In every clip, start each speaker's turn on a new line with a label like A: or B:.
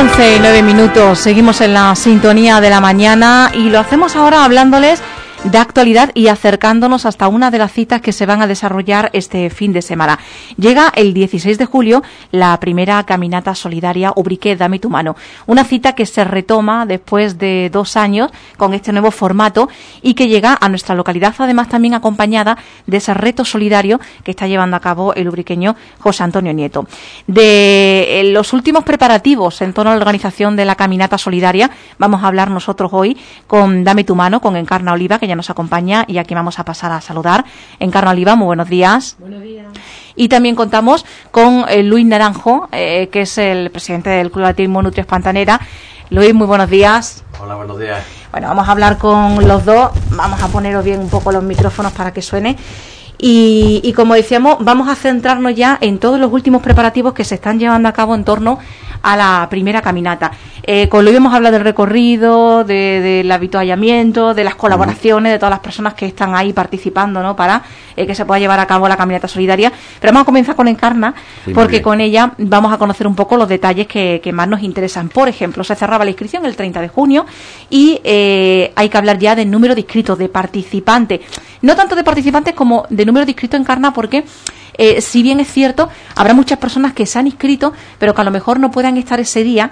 A: 11:09, seguimos en la sintonía de la mañana y lo hacemos ahora hablándoles de actualidad y acercándonos hasta una de las citas que se van a desarrollar este fin de semana. Llega el 16 de julio la primera caminata solidaria Ubrique Dame tu mano, una cita que se retoma después de 2 años con este nuevo formato y que llega a nuestra localidad, además también acompañada de ese reto solidario que está llevando a cabo el ubriqueño José Antonio Nieto. De los últimos preparativos en torno a la organización de la caminata solidaria vamos a hablar nosotros hoy con Dame tu mano, con Encarna Oliva, que ya nos acompaña, y aquí vamos a pasar a saludar. Encarna Oliva, muy buenos días.
B: Buenos días.
A: Y también contamos con Luis Naranjo, que es el presidente del Club Atletismo Nutrias Pantanera. Luis, muy buenos días.
C: Hola, buenos días.
A: Bueno, vamos a hablar con los dos, vamos a poneros bien un poco los micrófonos para que suene. Y como decíamos, vamos a centrarnos ya en todos los últimos preparativos que se están llevando a cabo en torno a la primera caminata. Con Luis hemos hablado del recorrido, del avituallamiento, de las colaboraciones de todas las personas que están ahí participando, ¿no?, para que se pueda llevar a cabo la caminata solidaria. Pero vamos a comenzar con Encarna, sí, porque con ella vamos a conocer un poco los detalles que más nos interesan. Por ejemplo, se cerraba la inscripción el 30 de junio y hay que hablar ya del número de inscritos, de participantes. No tanto de participantes como de número de inscritos, Encarna, porque si bien es cierto, habrá muchas personas que se han inscrito, pero que a lo mejor no puedan estar ese día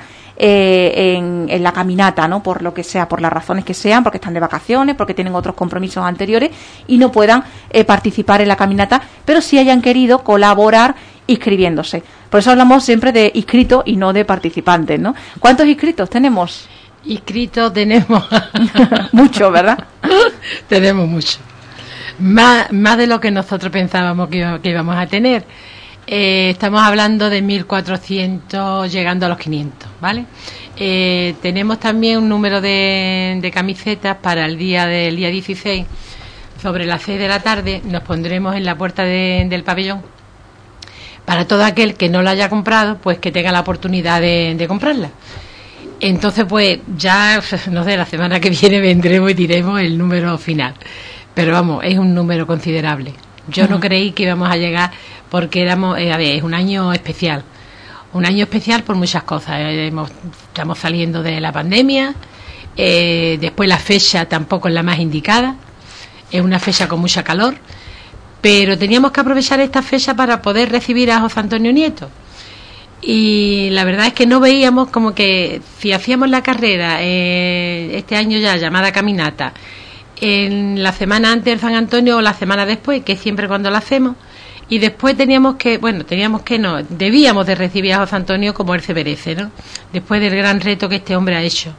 A: en la caminata, ¿no?, por lo que sea, por las razones que sean, porque están de vacaciones, porque tienen otros compromisos anteriores y no puedan participar en la caminata, pero sí hayan querido colaborar inscribiéndose. Por eso hablamos siempre de inscritos y no de participantes, ¿no? ¿Cuántos inscritos tenemos?
B: Inscritos tenemos
A: mucho, ¿verdad?
B: Tenemos mucho. Más de lo que nosotros pensábamos que íbamos a tener. Estamos hablando de 1.400 llegando a los 500, ¿vale? Tenemos también un número de camisetas para el día 16. Sobre las 6 de la tarde nos pondremos en la puerta del pabellón para todo aquel que no la haya comprado, pues que tenga la oportunidad de comprarla. Entonces, pues ya, no sé, la semana que viene vendremos y diremos el número final. Pero vamos, es un número considerable. Yo no creí que íbamos a llegar porque es un año especial. Un año especial por muchas cosas. Estamos saliendo de la pandemia, después la fecha tampoco es la más indicada, es una fecha con mucha calor, pero teníamos que aprovechar esta fecha para poder recibir a José Antonio Nieto. Y la verdad es que no veíamos como que si hacíamos la carrera este año ya llamada caminata, en la semana antes del San Antonio o la semana después, que es siempre cuando la hacemos, y después debíamos de recibir a José Antonio como él se merece, ¿no?, después del gran reto que este hombre ha hecho.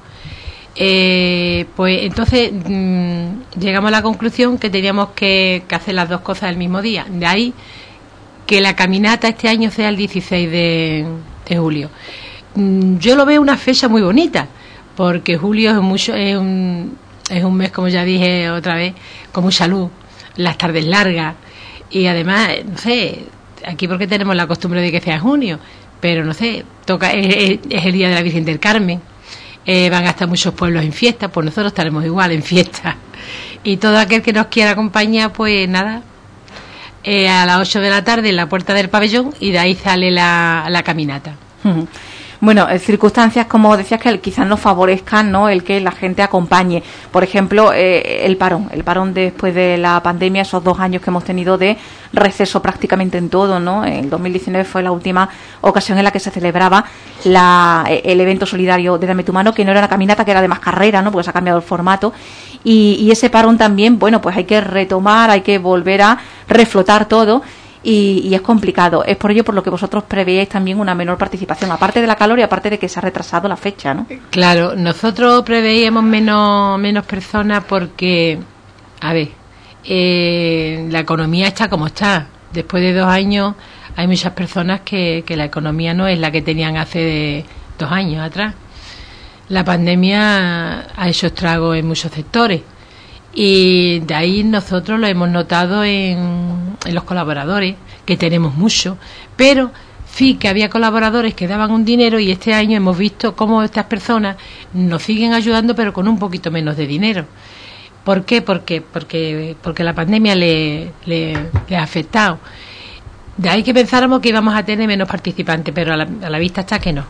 B: Pues entonces llegamos a la conclusión que teníamos que hacer las dos cosas el mismo día. De ahí que la caminata este año sea el 16 de julio. Yo lo veo una fecha muy bonita, porque julio es un mes, como ya dije otra vez, con mucha luz, las tardes largas, y además, no sé, aquí porque tenemos la costumbre de que sea junio, pero no sé, es el día de la Virgen del Carmen, van a estar muchos pueblos en fiesta, pues nosotros estaremos igual en fiesta, y todo aquel que nos quiera acompañar, pues nada, a las 8 de la tarde en la puerta del pabellón, y de ahí sale la caminata.
A: Bueno, circunstancias, como decías, que quizás no favorezcan, ¿no?, el que la gente acompañe. Por ejemplo, el parón después de la pandemia, esos 2 años que hemos tenido de receso prácticamente en todo, ¿no? En 2019 fue la última ocasión en la que se celebraba el evento solidario de Dame tu mano, que no era una caminata, que era de más carrera, ¿no?, porque se ha cambiado el formato. Y ese parón también, bueno, pues hay que retomar, hay que volver a reflotar todo. Y es complicado. Es por ello por lo que vosotros prevéis también una menor participación, aparte de la calor y aparte de que se ha retrasado la fecha, ¿no?
B: Claro, nosotros preveíamos menos personas porque, a ver, la economía está como está. Después de 2 años hay muchas personas que la economía no es la que tenían hace 2 años atrás. La pandemia ha hecho estragos en muchos sectores. Y de ahí nosotros lo hemos notado en los colaboradores, que tenemos muchos, pero sí que había colaboradores que daban un dinero, y este año hemos visto cómo estas personas nos siguen ayudando, pero con un poquito menos de dinero. ¿Por qué? Porque la pandemia le ha afectado. De ahí que pensáramos que íbamos a tener menos participantes, pero a la vista está que no.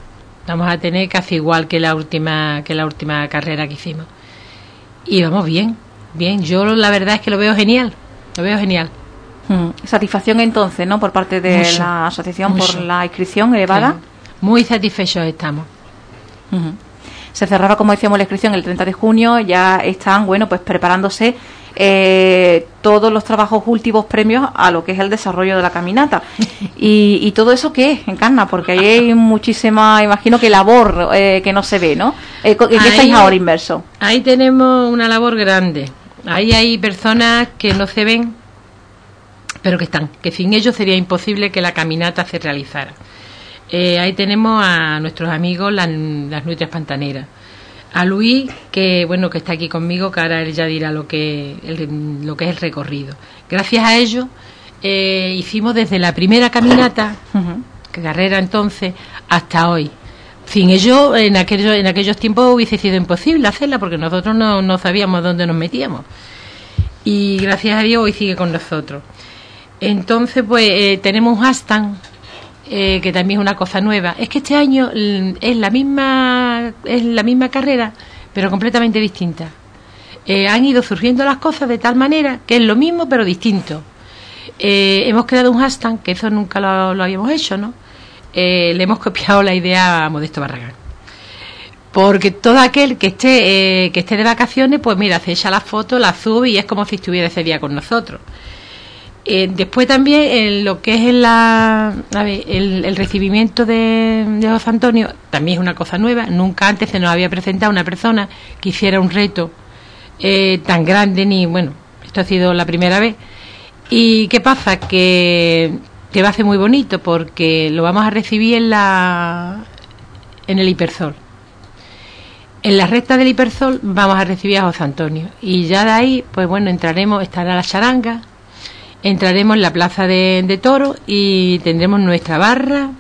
B: Vamos a tener casi igual que la última carrera que hicimos. Y vamos bien. Yo la verdad es que lo veo genial.
A: Satisfacción entonces, ¿no? Por parte de la asociación por la inscripción elevada.
B: Sí. Muy satisfechos estamos.
A: Se cerraba, como decíamos, la inscripción el 30 de junio. Ya están, bueno, pues preparándose todos los trabajos últimos premios a lo que es el desarrollo de la caminata. Y todo eso, ¿qué encarna? Porque ahí hay muchísima, imagino que labor que no se ve, ¿no? ¿En qué estáis ahora inmersos?
B: Ahí tenemos una labor grande. Ahí hay personas que no se ven, pero que están, que sin ellos sería imposible que la caminata se realizara. Ahí tenemos a nuestros amigos las nutrias pantaneras, a Luis, que bueno, que está aquí conmigo, que ahora él ya dirá lo que es el recorrido. Gracias a ellos hicimos desde la primera caminata, carrera entonces, hasta hoy. Sin ellos, en aquellos tiempos hubiese sido imposible hacerla, porque nosotros no sabíamos dónde nos metíamos. Y gracias a Dios hoy sigue con nosotros. Entonces, pues tenemos un hashtag, que también es una cosa nueva. Es que este año es la misma carrera, pero completamente distinta. Han ido surgiendo las cosas de tal manera que es lo mismo, pero distinto. Hemos creado un hashtag, que eso nunca lo habíamos hecho, ¿no? Le hemos copiado la idea a Modesto Barragán, porque todo aquel que esté de vacaciones, pues mira, se echa la foto, la sube y es como si estuviera ese día con nosotros. Después también lo que es el recibimiento de José Antonio también es una cosa nueva. Nunca antes se nos había presentado una persona que hiciera un reto tan grande, esto ha sido la primera vez. ¿Y qué pasa? Que va a ser muy bonito, porque lo vamos a recibir en el Hipersol. En la recta del Hipersol vamos a recibir a José Antonio, y ya de ahí, pues bueno, estará la charanga, entraremos en la plaza de toros y tendremos nuestra barra,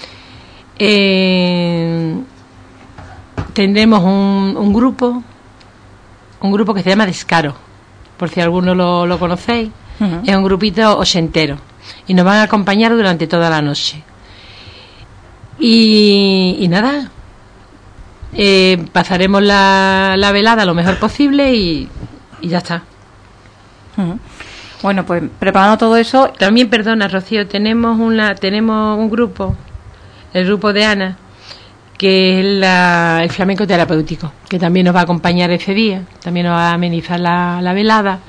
B: tendremos un grupo que se llama Descaro, por si alguno lo conocéis. Es un grupito ochentero y nos van a acompañar durante toda la noche. Y nada, pasaremos la velada lo mejor posible y ya está.
A: Bueno, pues preparando todo eso.
B: También, perdona, Rocío, tenemos un grupo, el grupo de Ana, que es el flamenco terapéutico, que también nos va a acompañar ese día, también nos va a amenizar la velada.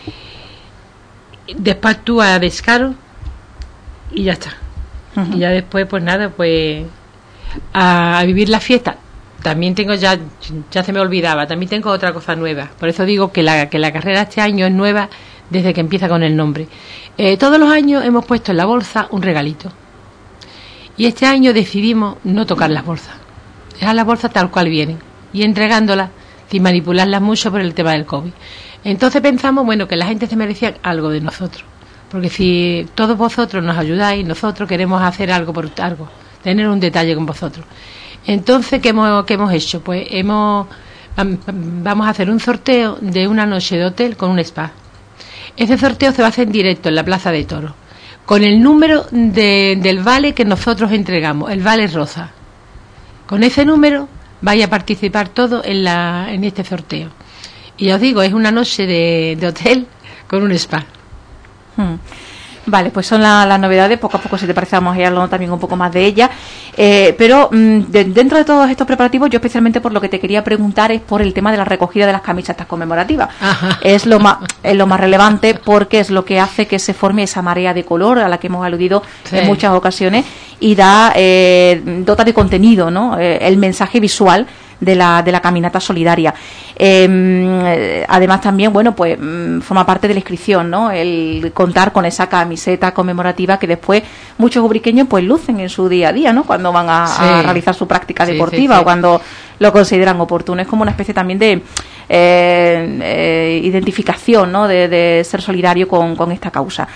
B: Después tú a Descaro y ya está. Y ya después, pues nada, pues a vivir la fiesta. También tengo ya se me olvidaba, también tengo otra cosa nueva. Por eso digo que la carrera este año es nueva desde que empieza con el nombre. Todos los años hemos puesto en la bolsa un regalito. Y este año decidimos no tocar las bolsas. Dejar las bolsas tal cual vienen y entregándolas sin manipularlas mucho por el tema del COVID. Entonces pensamos, bueno, que la gente se merecía algo de nosotros, porque si todos vosotros nos ayudáis, nosotros queremos hacer algo por algo, tener un detalle con vosotros. Entonces, ¿qué hemos hecho? Pues vamos a hacer un sorteo de una noche de hotel con un spa. Ese sorteo se va a hacer en directo en la Plaza de Toros, con el número del vale que nosotros entregamos, el vale rosa. Con ese número vaya a participar todo en este sorteo. Y ya os digo, es una noche de hotel con un spa.
A: Vale, pues son las novedades. Poco a poco, si te parece, vamos a ir hablando también un poco más de ellas. Pero dentro de todos estos preparativos, yo especialmente por lo que te quería preguntar es por el tema de la recogida de las camisetas conmemorativas. Ajá. Es lo más relevante, porque es lo que hace que se forme esa marea de color a la que hemos aludido en muchas ocasiones, y dota de contenido, ¿no? El mensaje visual de la caminata solidaria. Además también, bueno, pues forma parte de la inscripción, ¿no? El contar con esa camiseta conmemorativa que después muchos ubriqueños pues lucen en su día a día, ¿no? Cuando van a realizar su práctica deportiva o cuando lo consideran oportuno. Es como una especie también de identificación, ¿no? De ser solidario con esta causa.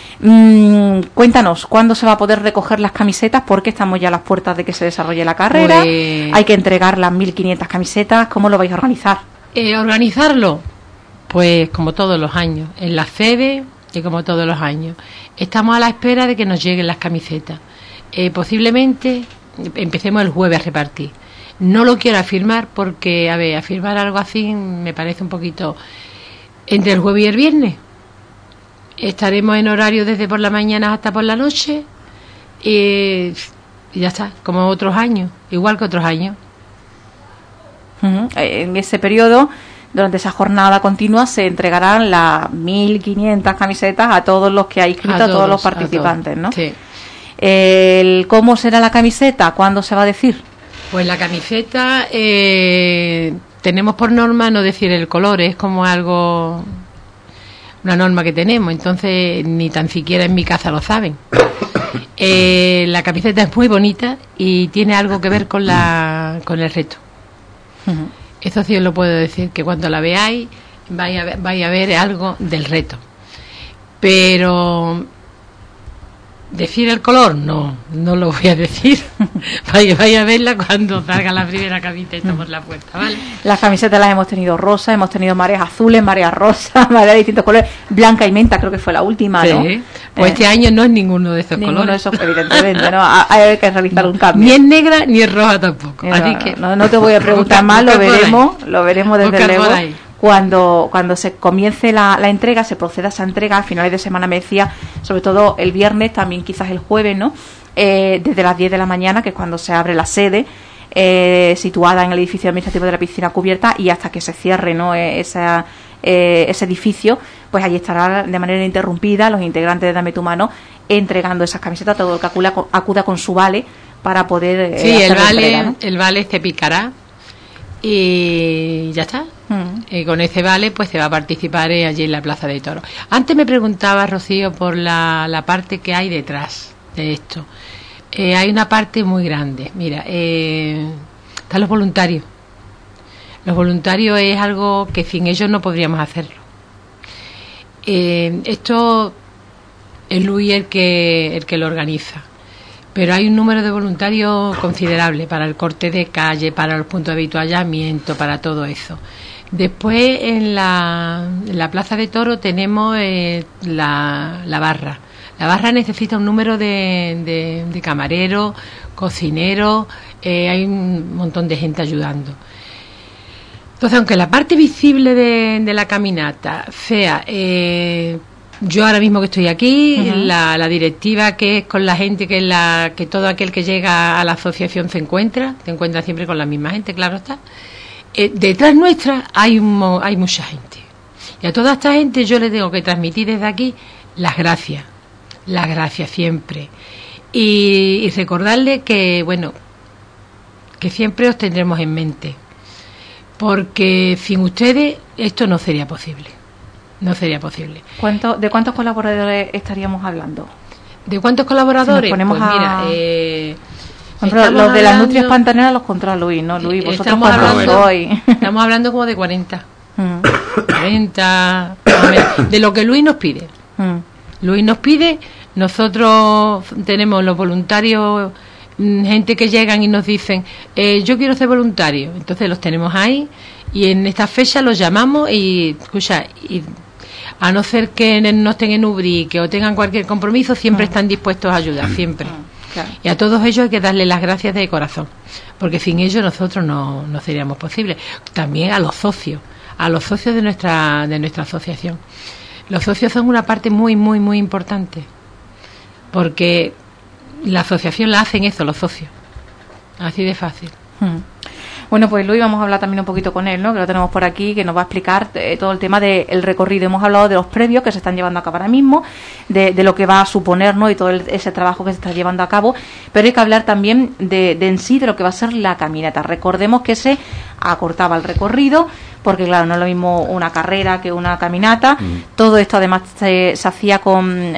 A: Cuéntanos, ¿cuándo se va a poder recoger las camisetas? Porque estamos ya a las puertas de que se desarrolle la carrera. Pues hay que entregar las 1.500 camisetas. ¿Cómo lo vais a organizar?
B: Organizarlo, pues como todos los años, en la sede y como todos los años. Estamos a la espera de que nos lleguen las camisetas. Posiblemente empecemos el jueves a repartir. No lo quiero afirmar porque, a ver, afirmar algo así me parece un poquito... Entre el jueves y el viernes estaremos en horario desde por la mañana hasta por la noche y ya está, como otros años, igual que otros años.
A: En ese periodo, durante esa jornada continua, se entregarán las 1.500 camisetas a todos los que hay inscritos, a todos los participantes, ¿no?
B: Sí.
A: ¿Cómo será la camiseta? ¿Cuándo se va a decir?
B: Pues la camiseta, tenemos por norma no decir el color, es como algo, una norma que tenemos, entonces ni tan siquiera en mi casa lo saben. La camiseta es muy bonita y tiene algo que ver con el reto. Eso sí os lo puedo decir, que cuando la veáis vais a ver algo del reto. Pero decir el color, no lo voy a decir. Vaya a verla cuando salga la primera camiseta por la puerta, ¿vale?
A: Las camisetas las hemos tenido rosas, hemos tenido mareas azules, mareas rosas, mareas de distintos colores, blanca y menta creo que fue la última, ¿no?
B: Sí. Pues este año no es ninguno de esos
A: ninguno
B: colores.
A: De esos, evidentemente, ¿no? Hay que realizar un cambio.
B: Ni es negra ni es roja tampoco. Así que
A: no te voy a preguntar más, lo veremos desde luego. Cuando se comience la entrega, se proceda a esa entrega, a finales de semana me decía, sobre todo el viernes, también quizás el jueves, ¿no? Desde las 10 de la mañana, que es cuando se abre la sede, situada en el edificio administrativo de la piscina cubierta, y hasta que se cierre, ¿no? Ese edificio, pues allí estará de manera ininterrumpida los integrantes de Dame tu Mano entregando esas camisetas, todo el que acuda con su vale para poder
B: sí,
A: hacer la entrega, ¿no?
B: El vale se picará y ya está. Y con ese vale pues se va a participar allí en la Plaza de Toros. Antes me preguntaba Rocío por la parte que hay detrás de esto. Hay una parte muy grande. Mira, están los voluntarios. Los voluntarios es algo que sin ellos no podríamos hacerlo. Esto es Luis el que lo organiza. Pero hay un número de voluntarios considerable para el corte de calle, para los puntos de avituallamiento, para todo eso. Después en la Plaza de Toro tenemos la barra. La barra necesita un número de camareros, cocineros, hay un montón de gente ayudando. Entonces, aunque la parte visible de la caminata sea... yo ahora mismo que estoy aquí, la directiva que es con la gente que todo aquel que llega a la asociación se encuentra siempre con la misma gente, claro está. Detrás nuestra hay mucha gente. Y a toda esta gente yo le tengo que transmitir desde aquí las gracias siempre. Y recordarle que, bueno, que siempre os tendremos en mente. Porque sin ustedes esto no sería posible. No sería posible.
A: ¿De cuántos colaboradores estaríamos hablando?
B: ¿De cuántos colaboradores?
A: Si nos ponemos
B: pues mira,
A: los de las nutrias pantaneras los controla Luis, ¿no? Luis, vosotros cuántos sois.
B: Estamos hablando como de 40. 40, de lo que Luis nos pide. Luis nos pide, nosotros tenemos los voluntarios, gente que llegan y nos dicen, yo quiero ser voluntario. Entonces los tenemos ahí y en esta fecha los llamamos y, escucha, a no ser que no estén en Ubrique o tengan cualquier compromiso, siempre están dispuestos a ayudar, siempre. Claro. Y a todos ellos hay que darles las gracias de corazón, porque sin ellos nosotros no seríamos posibles. También a los socios de nuestra asociación. Los socios son una parte muy, muy, muy importante, porque la asociación la hacen eso, los socios. Así de fácil.
A: Bueno, pues Luis, vamos a hablar también un poquito con él, ¿no? Que lo tenemos por aquí, que nos va a explicar todo el tema del recorrido. Hemos hablado de los previos que se están llevando a cabo ahora mismo, de lo que va a suponer, ¿no? Y todo ese trabajo que se está llevando a cabo. Pero hay que hablar también de en sí de lo que va a ser la caminata. Recordemos que se acortaba el recorrido, porque claro, no es lo mismo una carrera que una caminata. Todo esto además se hacía con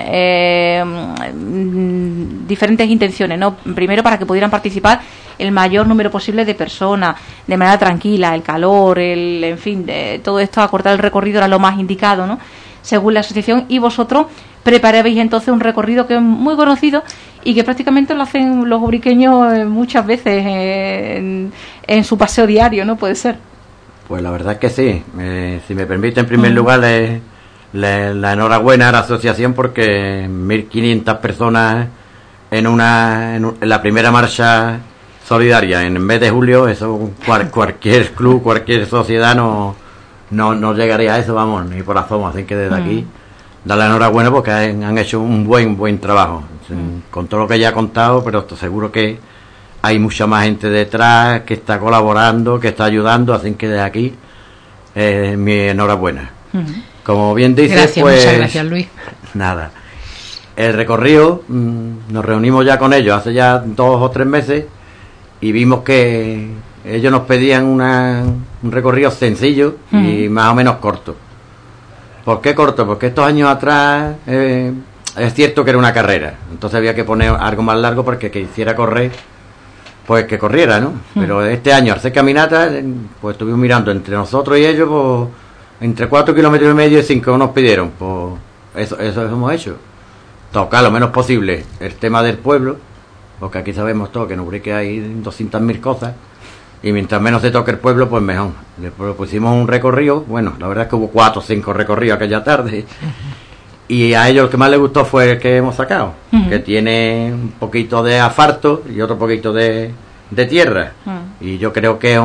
A: diferentes intenciones, ¿no? Primero, para que pudieran participar el mayor número posible de personas, de manera tranquila, el calor, en fin, todo esto, acortar el recorrido era lo más indicado, ¿no? Según la asociación, y vosotros preparabais entonces un recorrido que es muy conocido y que prácticamente lo hacen los ubriqueños muchas veces en su paseo diario, ¿no? Puede ser.
C: Pues la verdad es que sí. Si me permite, en primer lugar, la enhorabuena a la asociación, porque 1.500 personas en la primera marcha solidaria en el mes de julio, eso cualquier club, cualquier sociedad no llegaría a eso, vamos, ni por asomo. Así que desde aquí darle enhorabuena porque han hecho un buen trabajo, con todo lo que ya he contado, pero estoy seguro que hay mucha más gente detrás que está colaborando, que está ayudando, así que desde aquí mi enhorabuena. Como bien dices,
B: gracias,
C: pues
B: muchas gracias, Luis.
C: Nada, el recorrido, nos reunimos ya con ellos hace ya 2 o 3 meses y vimos que ellos nos pedían un recorrido sencillo y más o menos corto. ¿Por qué corto? Porque estos años atrás es cierto que era una carrera, entonces había que poner algo más largo porque que hiciera correr, pues que corriera, ¿no? Pero este año, al ser caminata, pues estuvimos mirando entre nosotros y ellos, pues entre 4,5 kilómetros y 5 nos pidieron, pues eso hemos hecho. Tocar lo menos posible el tema del pueblo, porque aquí sabemos todo que en Ubrique hay 200.000 cosas, y mientras menos se toque el pueblo, pues mejor. Le pusimos un recorrido, bueno, la verdad es que hubo 4 o 5 recorridos aquella tarde, y a ellos lo que más les gustó fue el que hemos sacado, que tiene un poquito de asfalto y otro poquito de tierra, y yo creo que es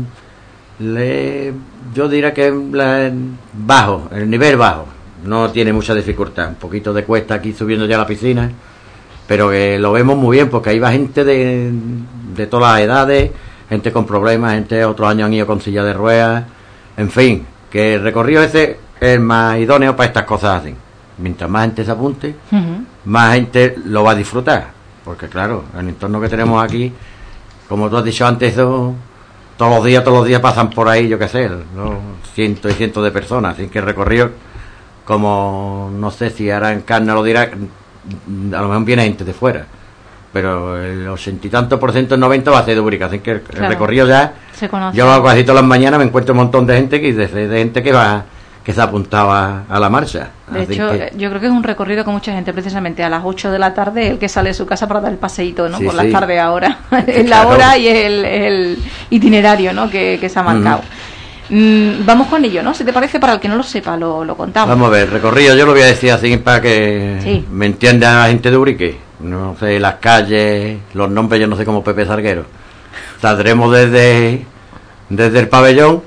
C: yo diría que bajo, el nivel bajo, no tiene mucha dificultad, un poquito de cuesta aquí subiendo ya a la piscina, pero que lo vemos muy bien porque ahí va gente de todas las edades, gente con problemas, gente otros años han ido con silla de ruedas, en fin, que el recorrido ese es más idóneo para estas cosas así. Mientras más gente se apunte, más gente lo va a disfrutar, porque claro, el entorno que tenemos aquí, como tú has dicho antes, todos los días pasan por ahí, yo qué sé, ¿no? Cientos y cientos de personas, así que el recorrido, como no sé si ahora en Carna lo dirá, a lo mejor viene gente de fuera, pero el 80 y tanto por ciento, el 90 va a ser de Ubrique, así que el recorrido ya
A: se conoce.
C: Yo casi todas las mañanas me encuentro un montón de gente de gente que se apuntaba a la marcha.
A: De hecho, yo creo que es un recorrido con mucha gente, precisamente a las 8 de la tarde, el que sale de su casa para dar el paseíto, ¿no?
C: Sí,
A: por
C: sí.
A: las tardes ahora. Es
C: Claro.
A: la hora y es el itinerario, ¿no? que se ha marcado. Vamos con ello, ¿no? Si te parece, para el que no lo sepa, lo contamos.
C: Vamos a ver, recorrido yo lo voy a decir así para que
A: Sí.
C: me entienda la gente de Ubrique. No sé, las calles, los nombres, yo no sé, como Pepe Sarguero. Saldremos desde el pabellón,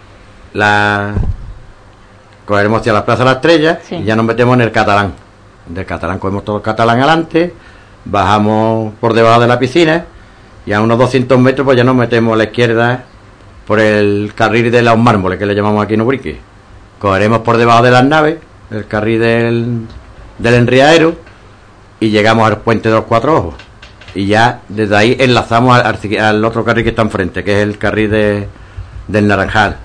C: cogeremos hacia la Plaza de la Estrella,
A: Sí.
C: y ya nos metemos en el Catalán. Del Catalán cogemos todo el Catalán adelante, bajamos por debajo de la piscina y a unos 200 metros pues ya nos metemos a la izquierda por el carril de los mármoles, que le llamamos aquí en Ubrique. Cogeremos por debajo de las naves el carril del Enriadero y llegamos al puente de los 4 Ojos, y ya desde ahí enlazamos al otro carril que está enfrente, que es el carril del Naranjal.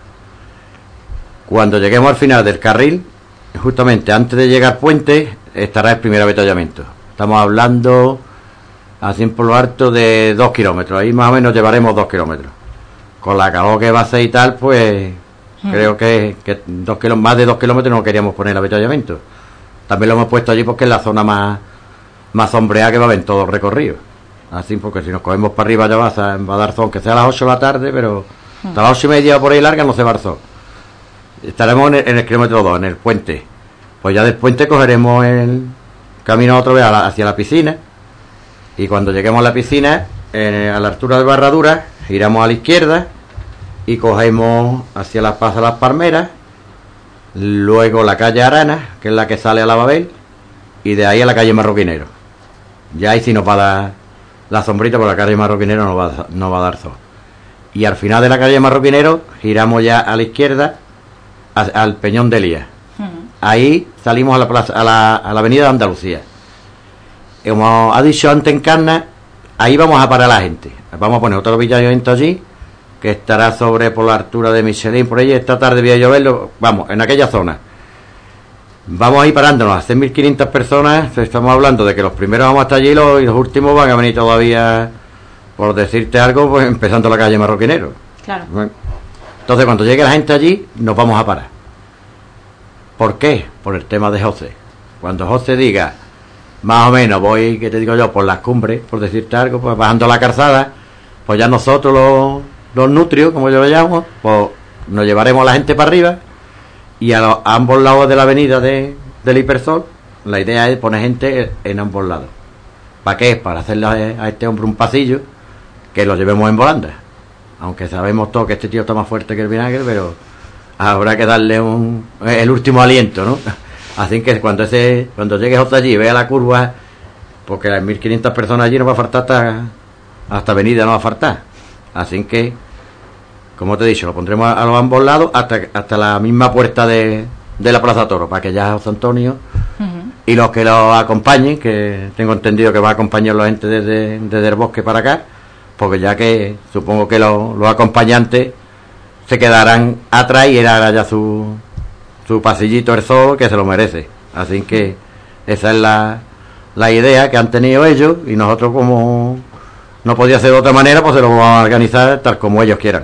C: Cuando lleguemos al final del carril, justamente antes de llegar al puente, estará el primer avituallamiento. Estamos hablando así por lo alto de 2 kilómetros, ahí más o menos llevaremos 2 kilómetros. Con la calor que va a ser y tal, pues creo que más de 2 kilómetros no queríamos poner el avituallamiento. También lo hemos puesto allí porque es la zona más sombreada que va a haber en todo el recorrido. Así, porque si nos cogemos para arriba ya va a dar sol, que sea a las 8 de la tarde, pero hasta las 8:30 por ahí larga no se va a dar sol. Estaremos en el kilómetro 2, en el puente. Pues ya del puente cogeremos el camino otra vez hacia la piscina, y cuando lleguemos a la piscina, a la altura de Barradura, giramos a la izquierda y cogemos hacia la Plaza de las Palmeras, luego la calle Arana, que es la que sale a la Babel, y de ahí a la calle Marroquinero. Ya ahí sí nos va a dar la sombrita, porque la calle Marroquinero no va a dar sol. Y al final de la calle Marroquinero giramos ya a la izquierda al Peñón de Elías. Ahí salimos a la plaza, a la avenida de Andalucía. Como ha dicho antes en Carna, ahí vamos a parar a la gente. Vamos a poner otro avituallamiento allí, que estará por la altura de Michelin, por ahí. Esta tarde voy a lloverlo, vamos, en aquella zona. Vamos a ir parándonos a 6.500 personas. Estamos hablando de que los primeros vamos hasta allí y los últimos van a venir todavía, por decirte algo, pues empezando la calle Marroquinero.
A: Claro.
C: Bueno, entonces cuando llegue la gente allí, nos vamos a parar. ¿Por qué? Por el tema de José. Cuando José diga, más o menos voy, que te digo yo, por las cumbres, por decirte algo, pues bajando la calzada, pues ya nosotros los nutrios, como yo lo llamo, pues nos llevaremos a la gente para arriba, y a ambos lados de la avenida del Hipersol, la idea es poner gente en ambos lados, ¿Para qué? Para hacerle a este hombre un pasillo que lo llevemos en volanda. Aunque sabemos todos que este tío está más fuerte que el vinagre, pero habrá que darle el último aliento, ¿no? Así que cuando llegue hasta allí y vea la curva, porque las 1.500 personas allí no va a faltar hasta Avenida, no va a faltar. Así que, como te he dicho, lo pondremos a los ambos lados hasta la misma puerta de la Plaza Toro, para que ya José Antonio y los que lo acompañen, que tengo entendido que va a acompañar la gente desde el bosque para acá, porque ya que supongo que los acompañantes se quedarán atrás y era ya su pasillito el sol, que se lo merece. Así que esa es la idea que han tenido ellos, y nosotros, como no podía ser de otra manera, pues se lo vamos a organizar tal como ellos quieran.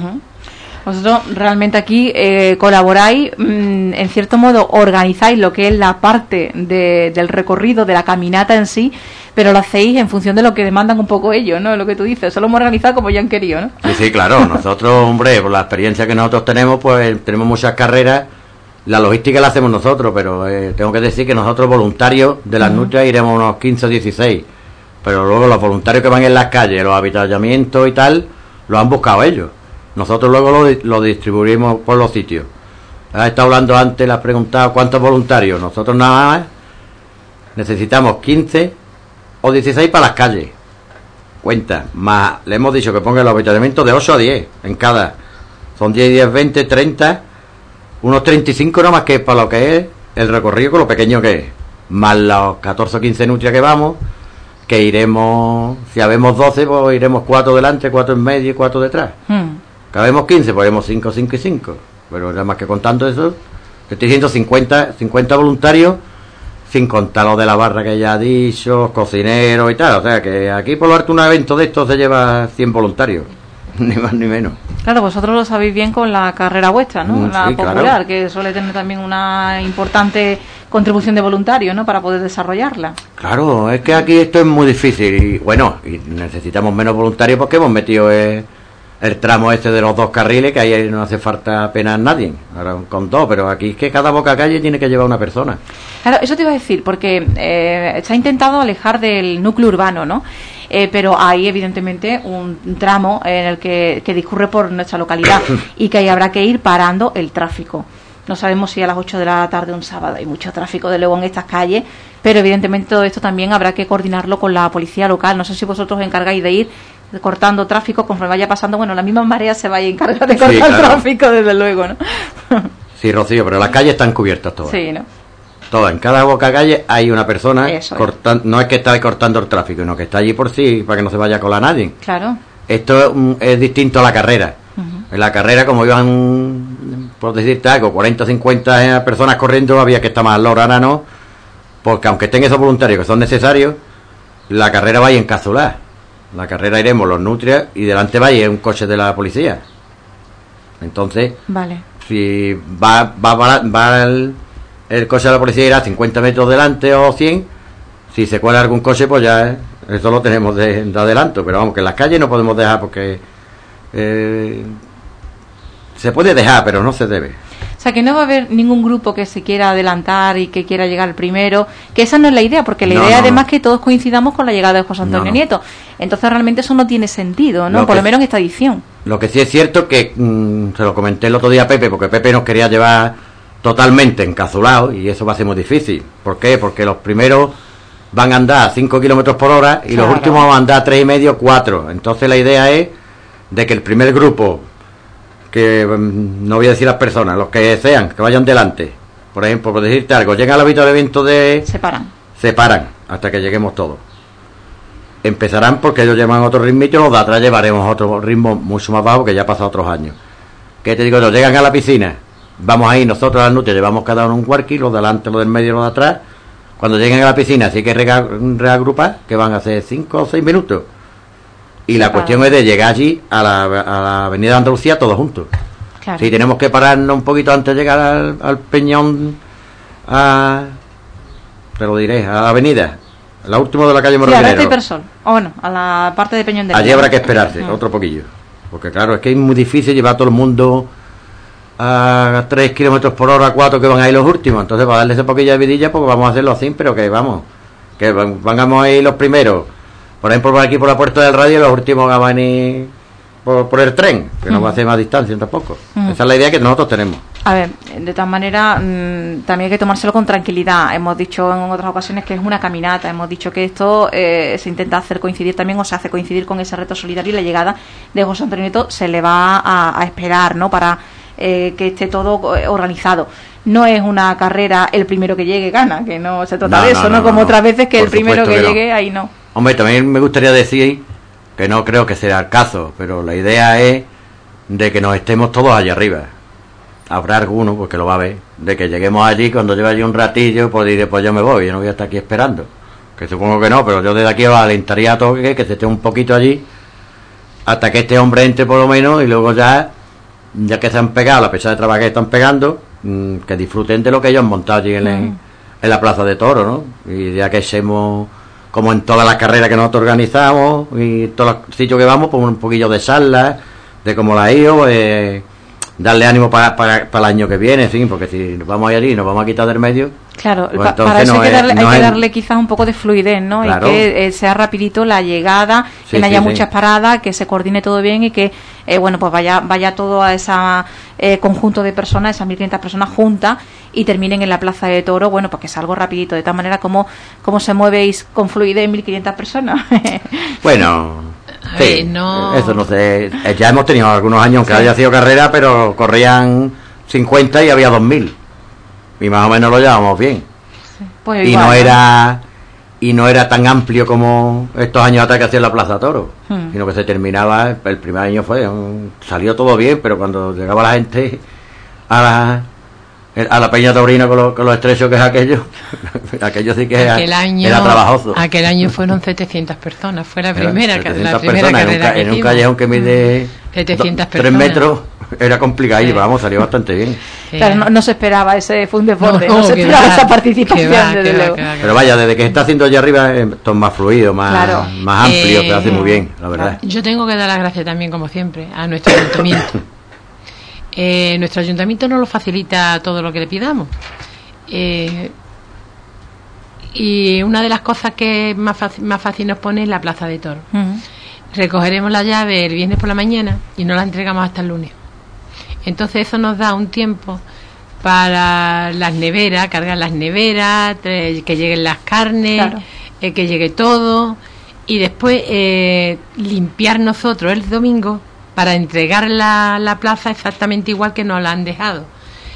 A: Vosotros realmente aquí colaboráis, en cierto modo organizáis lo que es la parte del recorrido, de la caminata en sí, pero lo hacéis en función de lo que demandan un poco ellos, ¿no? Lo que tú dices, eso lo hemos organizado como ya han querido, ¿no?
C: Sí, claro, nosotros, hombre, por la experiencia que nosotros tenemos, pues tenemos muchas carreras, la logística la hacemos nosotros, pero tengo que decir que nosotros voluntarios de las nutrias iremos unos 15 o 16, pero luego los voluntarios que van en las calles, los avituallamientos y tal, lo han buscado ellos. Nosotros luego lo distribuimos por los sitios. Has estado hablando antes, le has preguntado cuántos voluntarios. Nosotros nada más necesitamos 15 o 16 para las calles. Cuenta, más le hemos dicho que ponga los avituallamientos de 8 a 10 en cada. Son 10, 10, 20, 30, unos 35 no más, que para lo que es el recorrido, con lo pequeño que es. Más los 14 o 15 nutrias que vamos, que iremos, si habemos 12, pues iremos 4 delante, 4 en medio y 4 detrás. Cabemos 15, pues iremos 5, 5 y 5. Pero nada más que contando eso, te estoy diciendo 50 voluntarios, sin contar lo de la barra que ya he dicho, los cocineros y tal. O sea, que aquí por lo harto un evento de estos se lleva 100 voluntarios, ni más ni menos.
A: Claro, vosotros lo sabéis bien con la carrera vuestra, ¿no? La
C: sí,
A: popular, claro, que suele tener también una importante contribución de voluntarios, ¿no? Para poder desarrollarla.
C: Claro, es que aquí esto es muy difícil y bueno, y necesitamos menos voluntarios porque hemos metido el tramo este de los 2 carriles, que ahí no hace falta apenas nadie, ahora con 2, pero aquí es que cada boca calle tiene que llevar una persona.
A: Claro, eso te iba a decir, porque se ha intentado alejar del núcleo urbano, ¿no? Pero hay evidentemente un tramo en el que discurre por nuestra localidad y que ahí habrá que ir parando el tráfico. No sabemos si a las 8 de la tarde un sábado hay mucho tráfico de luego en estas calles, pero evidentemente todo esto también habrá que coordinarlo con la policía local. No sé si vosotros os encargáis de ir cortando tráfico conforme vaya pasando. Bueno, la misma marea se vaya a encargar de cortar el tráfico, desde luego, ¿no?
C: Sí, Rocío, pero las calles están cubiertas todas.
A: Sí, ¿no?
C: Todas, en cada boca calle hay una persona cortando, no es que está cortando el tráfico, sino que está allí por sí, para que no se vaya a colar nadie.
A: Claro.
C: Esto es distinto a la carrera. En la carrera, como iban, por decirte algo, 40 o 50 personas corriendo, había que estar más ahora no, porque aunque estén esos voluntarios que son necesarios, la carrera va a encapsular. La carrera iremos los nutrias y delante va a ir un coche de la policía. Entonces,
A: vale,
C: si va el coche de la policía, irá 50 metros delante o 100. Si se cuela algún coche, pues ya eso lo tenemos de adelanto. Pero vamos, que en las calles no podemos dejar porque se puede dejar, pero no se debe.
A: O sea, que no va a haber ningún grupo que se quiera adelantar y que quiera llegar primero, que esa no es la idea, porque la idea además que todos coincidamos con la llegada de José Antonio Nieto. Entonces realmente eso no tiene sentido, ¿no? Por lo menos en esta edición. Lo
C: que sí es cierto que se lo comenté el otro día a Pepe, porque Pepe nos quería llevar totalmente encapsulados y eso va a ser muy difícil. ¿Por qué? Porque los primeros van a andar a 5 kilómetros por hora y los últimos van a andar a 3,5, 4. Entonces la idea es de que el primer grupo, que no voy a decir las personas, los que sean, que vayan delante, por ejemplo, por decirte algo, llegan al avituallamiento se paran hasta que lleguemos todos. Empezarán porque ellos llevan otro ritmito y los de atrás llevaremos otro ritmo mucho más bajo, que ya ha pasado otros años. ¿Qué te digo yo? Llegan a la piscina, vamos ahí nosotros a las nutrias, llevamos cada uno un cuarqui, los de delante, los del medio y los de atrás. Cuando lleguen a la piscina, sí hay que reagrupar, que van a hacer 5 o 6 minutos. Y la cuestión es de llegar allí a la avenida de Andalucía todos juntos. Claro. Si tenemos que pararnos un poquito antes de llegar al Peñón, te lo diré, a la avenida, la última de la calle Moronero.
A: Sí, bueno, a la parte de Peñón de
C: allí habrá que esperarse otro poquillo, porque claro, es que es muy difícil llevar a todo el mundo a 3 kilómetros por hora, 4, que van ahí los últimos. Entonces, para darle ese poquillo de vidilla, pues vamos a hacerlo así, pero que vamos, que vamos a ir los primeros, por ejemplo, por aquí por la Puerta del Radio, y los últimos que van a venir por el tren, que no va a hacer más distancia tampoco. Esa es la idea que nosotros tenemos.
A: A ver, de todas maneras, también hay que tomárselo con tranquilidad. Hemos dicho en otras ocasiones que es una caminata. Hemos dicho que esto se intenta hacer coincidir también, o se hace coincidir con ese reto solidario, y la llegada de José Antonio Nieto se le va a esperar, ¿no? Para que esté todo organizado. No es una carrera el primero que llegue gana, que no se trata de eso, ¿no? Como otras veces que el primero que llegue, ahí no.
C: Hombre, también me gustaría decir que no creo que sea el caso, pero la idea es de que nos estemos todos allá arriba. Habrá alguno, porque lo va a ver, de que lleguemos allí, cuando lleve allí un ratillo, pues diré, pues yo me voy, yo no voy a estar aquí esperando. Que supongo que no, pero yo desde aquí os alentaría a todos que se esté un poquito allí, hasta que este hombre entre por lo menos, y luego ya que se han pegado, la pesada de trabajo que están pegando, que disfruten de lo que ellos han montado allí en la Plaza de Toros, ¿no? Y ya que seamos, como en todas las carreras que nosotros organizamos, y todos los sitios que vamos, pues un poquillo de charlas, de cómo la ha ido, darle ánimo para el año que viene, sí, porque si nos vamos a ir allí y nos vamos a quitar del medio,
A: claro,
C: pues
A: para eso hay que darle quizás un poco de fluidez, ¿no? Claro. Y que sea rapidito la llegada, que no haya muchas paradas, que se coordine todo bien, y que bueno, pues vaya todo a esa conjunto de personas, esas 1.500 personas juntas, y terminen en la Plaza de Toro, bueno, pues que es algo rapidito. De tal manera, ¿cómo se mueveis con fluidez 1.500 personas?
C: Bueno, sí,
B: no...
C: eso no sé. Ya hemos tenido algunos años que haya sido carrera, pero corrían 50 y había 2.000. Y más o menos lo llevábamos bien.
A: Sí, pues
C: y
A: igual,
C: no era tan amplio como estos años atrás que hacía la Plaza Toro, sino que se terminaba. El primer año salió todo bien, pero cuando llegaba la gente a la Peña Taurina con lo estrecho que es aquello sí que era trabajoso.
B: Aquel año fueron 700 personas, fue la primera
C: carrera
B: en
C: un callejón que mide
B: 700
C: 3 metros. Era complicado, y vamos, salió bastante bien.
A: Claro, no se esperaba ese fue un deporte, no se esperaba esa participación, desde luego.
C: Pero vaya, desde que se está haciendo allá arriba, esto es más fluido, más amplio, se hace muy bien, la verdad.
B: Yo tengo que dar las gracias también, como siempre, a nuestro ayuntamiento. Nuestro ayuntamiento nos lo facilita todo lo que le pidamos. Y una de las cosas que más fácil nos pone es la Plaza de Toros. Recogeremos la llave el viernes por la mañana y no la entregamos hasta el lunes. Entonces eso nos da un tiempo para las neveras, cargar las neveras, que lleguen las carnes, claro, que llegue todo, y después limpiar nosotros el domingo para entregar la plaza exactamente igual que nos la han dejado.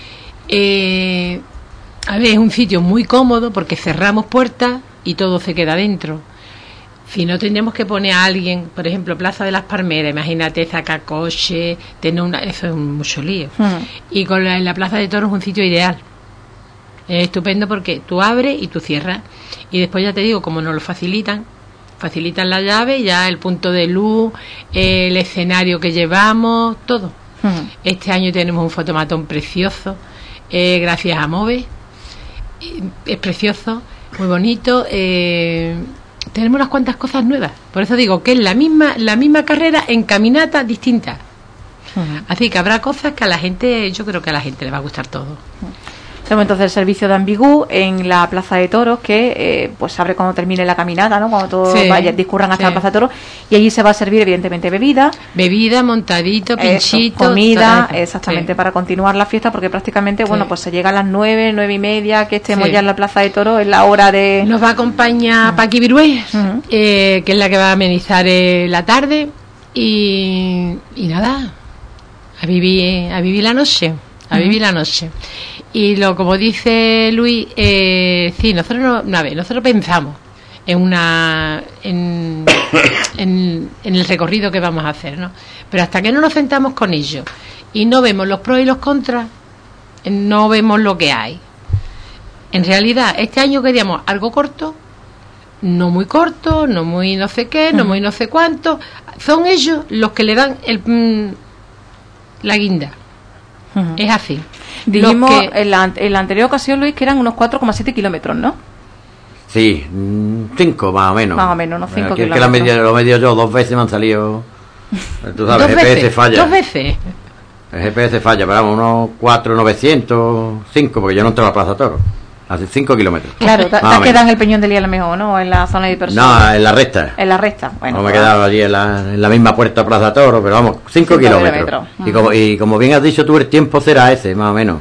B: A ver, es un sitio muy cómodo porque cerramos puertas y todo se queda dentro. Si no, tendríamos que poner a alguien, por ejemplo, Plaza de las Palmeras, imagínate, sacar coche, eso es mucho lío. Y con la Plaza de Toros es un sitio ideal. Es estupendo porque tú abres y tú cierras. Y después, ya te digo, como nos lo facilitan la llave, ya el punto de luz, el escenario que llevamos, todo. Este año tenemos un fotomatón precioso, gracias a Move. Es precioso, muy bonito. Tenemos unas cuantas cosas nuevas, por eso digo que es la misma carrera en caminatas distintas. Así que habrá cosas que yo creo que a la gente le va a gustar todo.
A: Tenemos entonces el servicio de Ambigú en la Plaza de Toros, que pues abre cuando termine la caminata, ¿no? Cuando todos discurran hasta la Plaza de Toros, y allí se va a servir evidentemente bebida, montadito, pinchito, comida, exactamente, para continuar la fiesta, porque prácticamente bueno, pues se llega a las 9:30, que estemos ya en la Plaza de Toros, es la hora de...
B: Nos va a acompañar Paqui Virués, que es la que va a amenizar la tarde, y nada, a vivir la noche, Y como dice Luis, sí, nosotros pensamos en el recorrido que vamos a hacer, ¿no? Pero hasta que no nos sentamos con ellos y no vemos los pros y los contras, no vemos lo que hay. En realidad, este año queríamos algo corto, no muy corto, no muy no sé qué, no muy no sé cuánto. Son ellos los que le dan la guinda. Es así.
A: Dijimos en la anterior ocasión, Luis, que eran unos 4,7 kilómetros, ¿no?
C: Sí, 5 más o menos.
A: Más o menos, unos 5 kilómetros.
C: Es que lo medio yo, 2 veces me han salido. Tú sabes,
B: el
C: GPS falla.
B: 2 veces.
C: El GPS falla, pero vamos, unos 4,900, 5, porque yo no entro a la Plaza Toro. hace 5 kilómetros.
A: Claro, te has quedado en el Peñón de Lía a lo mejor, ¿no? En la zona de personas.
C: No, en la recta.
A: En la recta, bueno.
C: No me he quedado allí en la misma puerta Plaza Toro, pero vamos, 5 kilómetros. Y como bien has dicho tú, el tiempo será ese, más o menos.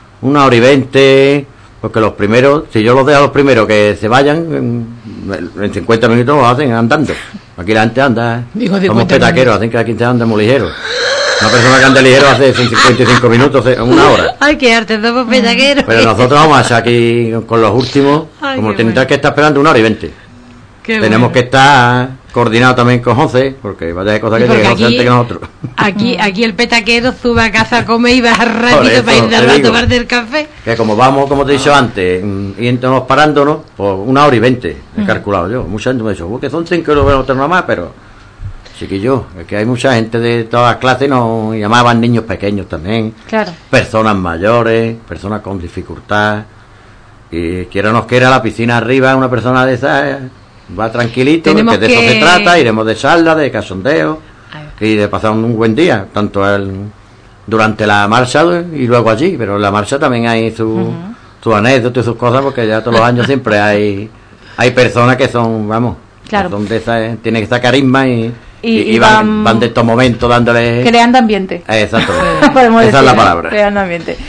C: 1h20, porque los primeros, si yo los dejo a los primeros que se vayan, en 50 minutos lo hacen andando. Aquí la gente anda, somos petaqueros, hacen que aquí se anda muy ligero. Una persona que anda ligero hace 55 minutos, 1 hora.
B: Ay, qué arte, somos petaqueros.
C: Pero nosotros vamos a estar aquí con los últimos, como tendrá que estar esperando 1h20. Tenemos que estar coordinados también con José, porque vaya de cosas que lleguen José antes que nosotros.
B: Aquí el petaquero sube a casa, come y baja rápido para ir a tomarte el café.
C: Que como vamos, como te he dicho antes, y entonces parándonos, pues 1h20, he calculado yo. Mucha gente me ha dicho, que son 5 kilómetros nada más, pero chiquillo, es que hay mucha gente de todas las clases, nos llamaban niños pequeños también,
A: claro,
C: personas mayores, personas con dificultad, y quiera o nos quiera, la piscina arriba, una persona de esas va tranquilito, que de eso se trata, iremos de charla, de cachondeo y de pasar un buen día, tanto durante la marcha y luego allí, pero en la marcha también hay su anécdota y sus cosas, porque ya todos los años siempre hay personas que son, vamos,
A: claro,
C: que son de esas, tienen esa carisma y van de estos momentos dándole...
A: Creando ambiente.
C: Exacto.
A: Esa
C: es la palabra.
A: Creando ambiente.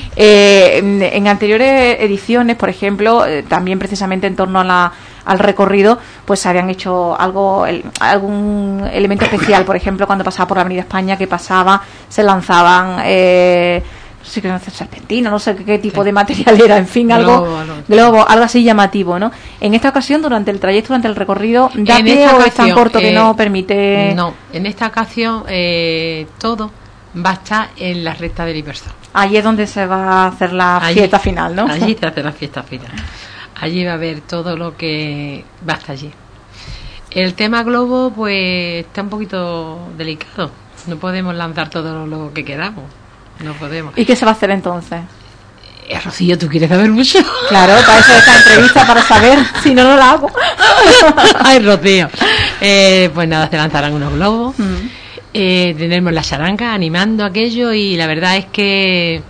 A: En anteriores ediciones, por ejemplo, también precisamente en torno al recorrido, pues se habían hecho algún elemento especial. Por ejemplo, cuando pasaba por la Avenida España, que pasaba, se lanzaban... sí que no sé, serpentina, no sé qué tipo de material era, en fin, globo, algo así llamativo, ¿no? En esta ocasión, durante el trayecto, durante el recorrido, ¿da pie o es tan corto que no permite...?
B: No, en esta ocasión todo va a estar en la recta del Iberso.
A: Allí es donde se va a hacer la fiesta final, ¿no?
B: Allí se hace la fiesta final. Allí va a haber todo lo que va hasta allí. El tema globo, pues, está un poquito delicado. No podemos lanzar todo lo que queramos. No podemos.
A: ¿Y qué se va a hacer entonces?
B: Rocío, ¿tú quieres saber mucho?
A: Claro, para eso esta entrevista, para saber, si no, no la hago.
B: Ay, Rocío. Pues nada, se lanzarán unos globos. Tenemos la charanga animando aquello, y la verdad es que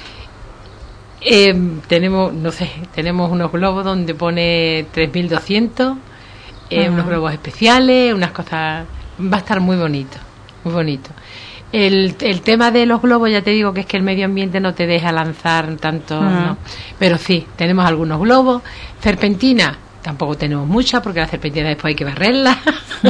B: tenemos unos globos donde pone 3.200, unos globos especiales, unas cosas. Va a estar muy bonito, muy bonito. El tema de los globos, ya te digo que es que el medio ambiente no te deja lanzar tanto, ¿no? Pero sí, tenemos algunos globos. Serpentina tampoco tenemos mucha, porque la serpentina después hay que barrerla.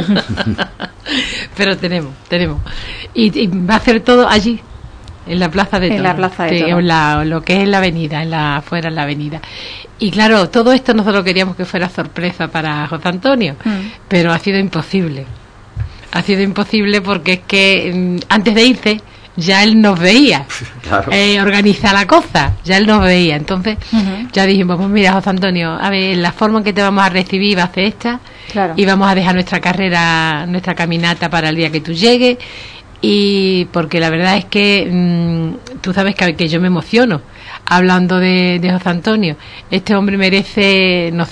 B: Pero tenemos. Y va a ser todo allí, en la Plaza de Toro.
A: En la Plaza de Toro.
B: Lo que es la avenida, afuera en la avenida. Y claro, todo esto nosotros queríamos que fuera sorpresa para José Antonio, pero ha sido imposible. Ha sido imposible porque es que antes de irse ya él nos veía. Claro. Organiza la cosa, ya él nos veía. Entonces ya dijimos, pues mira, José Antonio, a ver, la forma en que te vamos a recibir va a ser esta, claro, y vamos a dejar nuestra caminata para el día que tú llegues. Y porque la verdad es que tú sabes que yo me emociono hablando de José Antonio. Este hombre merece, no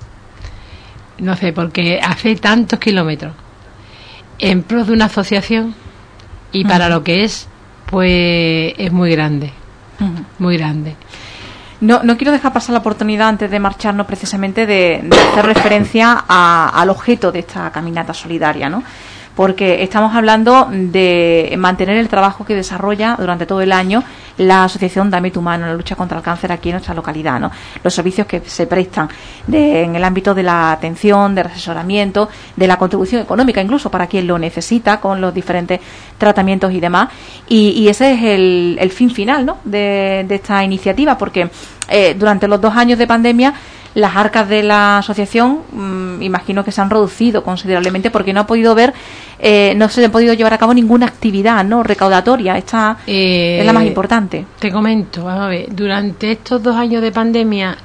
B: sé, porque hace tantos kilómetros en pro de una asociación, y para lo que es, pues es muy grande, muy grande.
A: No quiero dejar pasar la oportunidad, antes de marcharnos, precisamente de hacer referencia al objeto de esta caminata solidaria, ¿no? Porque estamos hablando de mantener el trabajo que desarrolla durante todo el año la Asociación Dame tu Mano en la lucha contra el cáncer aquí en nuestra localidad, ¿no? Los servicios que se prestan en el ámbito de la atención, del asesoramiento, de la contribución económica, incluso para quien lo necesita, con los diferentes tratamientos y demás. Y ese es el fin final, ¿no?, de esta iniciativa, porque durante los 2 años de pandemia las arcas de la asociación imagino que se han reducido considerablemente, porque no ha podido no se ha podido llevar a cabo ninguna actividad, ¿no?, recaudatoria. Esta es la más importante.
B: Te comento, vamos a ver, durante estos 2 años de pandemia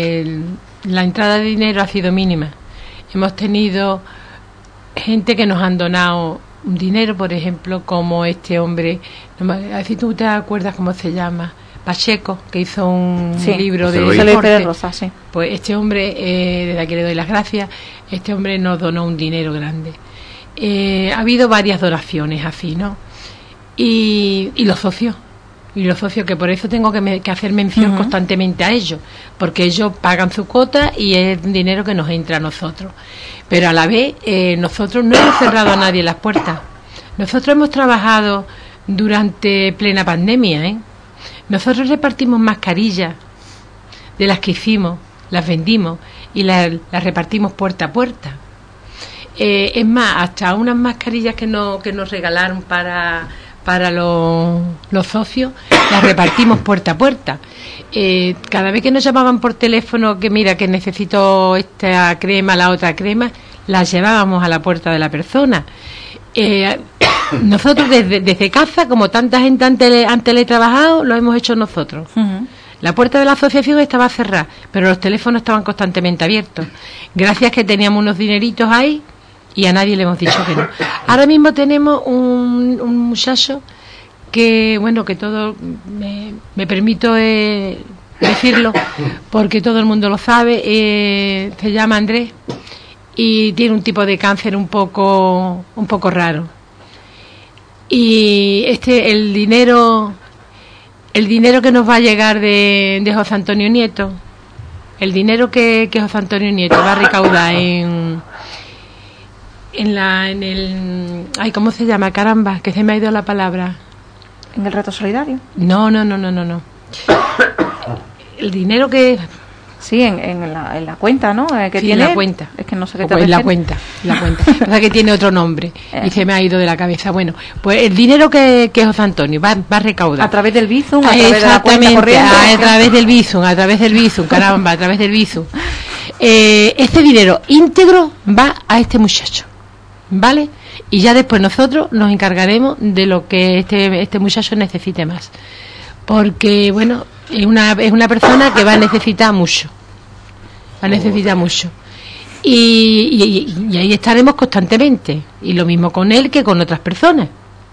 B: la entrada de dinero ha sido mínima. Hemos tenido gente que nos han donado dinero, por ejemplo, como este hombre, a ver si tú te acuerdas cómo se llama, Pacheco, que hizo un libro de deporte.
A: Rosa, sí.
B: Pues este hombre, desde aquí le doy las gracias, este hombre nos donó un dinero grande. Ha habido varias donaciones así, ¿no? Y los socios Y los socios, que por eso tengo que hacer mención constantemente a ellos, porque ellos pagan su cuota y es dinero que nos entra a nosotros. Pero a la vez, nosotros no hemos cerrado a nadie las puertas. Nosotros hemos trabajado durante plena pandemia, ¿eh? Nosotros repartimos mascarillas de las que hicimos, las vendimos y las repartimos puerta a puerta. Es más, hasta unas mascarillas que nos regalaron para los socios, las repartimos puerta a puerta. Cada vez que nos llamaban por teléfono que mira que necesito esta crema, la otra crema, las llevábamos a la puerta de la persona. Nosotros desde casa, como tanta gente han teletrabajado, lo hemos hecho nosotros. La puerta de la asociación estaba cerrada, pero los teléfonos estaban constantemente abiertos. Gracias que teníamos unos dineritos ahí y a nadie le hemos dicho que no. Ahora mismo tenemos un muchacho que, bueno, que todo me permito decirlo porque todo el mundo lo sabe, se llama Andrés y tiene un tipo de cáncer un poco raro. Y el dinero que nos va a llegar de José Antonio Nieto, el dinero que José Antonio Nieto va a recaudar ¿cómo se llama? Caramba, que se me ha ido la palabra.
A: ¿En el reto solidario?
B: No. El dinero que...
A: Sí, en la cuenta, ¿no? Que
B: sí,
A: tiene.
B: En la cuenta.
A: Es que no sé qué te
B: refieres. La cuenta. Pasa que tiene otro nombre y se me ha ido de la cabeza. Bueno, pues el dinero que José Antonio va a recaudar.
A: A través del Bizum, a través de la cuenta corriente.
B: A través del Bizum, caramba, a través del Bizum. Este dinero íntegro va a este muchacho, ¿vale? Y ya después nosotros nos encargaremos de lo que este muchacho necesite más. Porque, bueno, es una persona que va a necesitar mucho. Y ahí estaremos constantemente. Y lo mismo con él que con otras personas.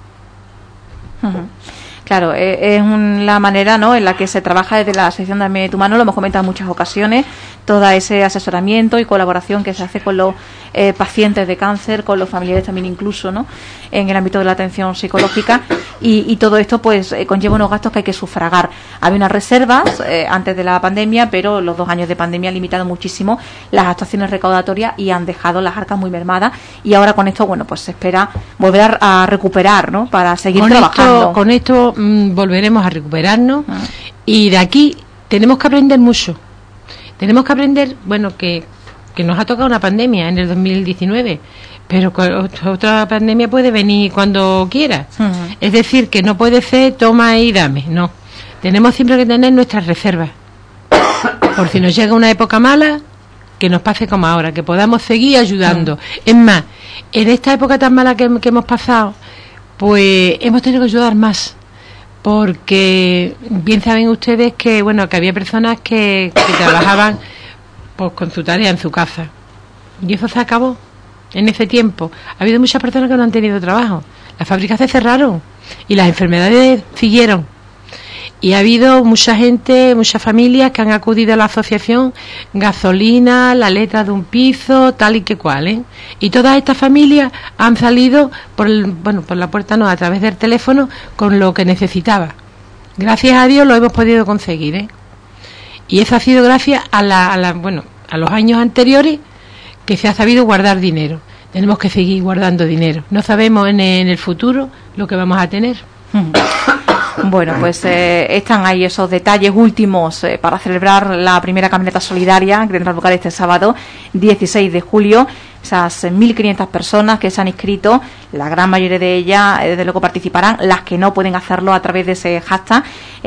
A: Claro, es la manera, ¿no?, en la que se trabaja desde la sección de Ambiente Humano. Lo hemos comentado en muchas ocasiones, todo ese asesoramiento y colaboración que se hace con los pacientes de cáncer, con los familiares también incluso, ¿no?, en el ámbito de la atención psicológica, y todo esto pues conlleva unos gastos que hay que sufragar. Había unas reservas antes de la pandemia, pero los 2 años de pandemia han limitado muchísimo las actuaciones recaudatorias y han dejado las arcas muy mermadas, y ahora con esto, bueno, pues se espera volver a recuperar, ¿no?, para seguir trabajando.
B: Con esto volveremos a recuperarnos y de aquí tenemos que aprender mucho. Tenemos que aprender, bueno, que nos ha tocado una pandemia en el 2019, pero otra pandemia puede venir cuando quiera. Es decir, que no puede ser toma y dame, no. Tenemos siempre que tener nuestras reservas, por si nos llega una época mala, que nos pase como ahora, que podamos seguir ayudando. Es más, en esta época tan mala que hemos pasado, pues hemos tenido que ayudar más, porque bien saben ustedes que, bueno, que había personas que trabajaban pues con su tarea en su casa, y eso se acabó en ese tiempo. Ha habido muchas personas que no han tenido trabajo, las fábricas se cerraron y las enfermedades siguieron, y ha habido mucha gente, muchas familias que han acudido a la asociación, gasolina, la letra de un piso, tal y que cual, ¿eh? Y todas estas familias han salido por la puerta, no, a través del teléfono, con lo que necesitaba. Gracias a Dios lo hemos podido conseguir, ¿eh? Y eso ha sido gracias a los años anteriores, que se ha sabido guardar dinero. Tenemos que seguir guardando dinero. No sabemos en el futuro lo que vamos a tener.
A: Bueno, pues están ahí esos detalles últimos para celebrar la primera caminata solidaria Gran Vocal este sábado 16 de julio. Esas 1.500 personas que se han inscrito, la gran mayoría de ellas desde luego participarán. Las que no pueden hacerlo a través de ese hashtag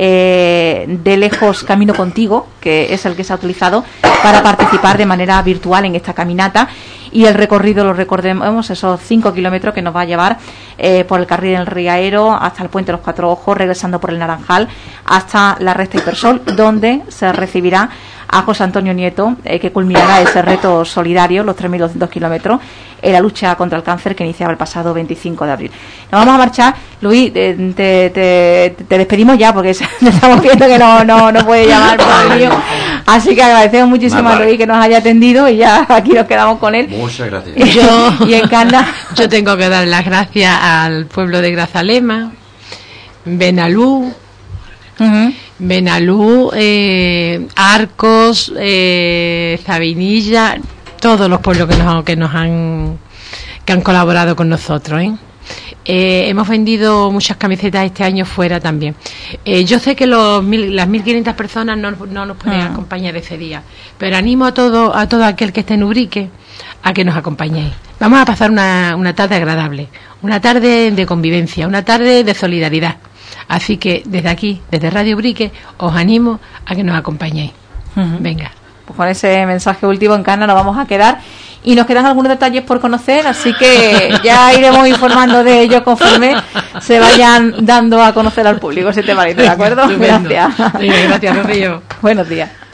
A: de lejos camino contigo, que es el que se ha utilizado para participar de manera virtual en esta caminata. Y el recorrido, lo recordemos, esos 5 kilómetros que nos va a llevar por el carril del Riaero hasta el Puente de los Cuatro Ojos, regresando por el Naranjal hasta la Recta Hipersol, donde se recibirá a José Antonio Nieto, que culminará ese reto solidario, los 3.200 kilómetros, en la lucha contra el cáncer que iniciaba el pasado 25 de abril. Nos vamos a marchar. Luis, te despedimos ya, porque estamos viendo que no puede llamar por el lío. Así que agradecemos muchísimo a Luis que nos haya atendido, y ya aquí nos quedamos con él.
C: Muchas gracias.
A: Y Encarna.
B: Yo tengo que dar las gracias al pueblo de Grazalema, Benalú, Benalú, Arcos, Zabinilla, todos los pueblos que han colaborado con nosotros, hemos vendido muchas camisetas este año fuera también. Yo sé que las 1.500 personas no nos pueden acompañar ese día, pero animo a todo aquel que esté en Ubrique a que nos acompañéis. Vamos a pasar una tarde agradable, una tarde de convivencia, una tarde de solidaridad. Así que desde aquí, desde Radio Ubrique, os animo a que nos acompañéis. Venga.
A: Pues con ese mensaje último en Canna nos vamos a quedar. Y nos quedan algunos detalles por conocer, así que ya iremos informando de ello conforme se vayan dando a conocer al público ese tema, ¿de acuerdo?
B: Estupendo.
A: Gracias.
B: Gracias, Rocío.
A: Buenos días.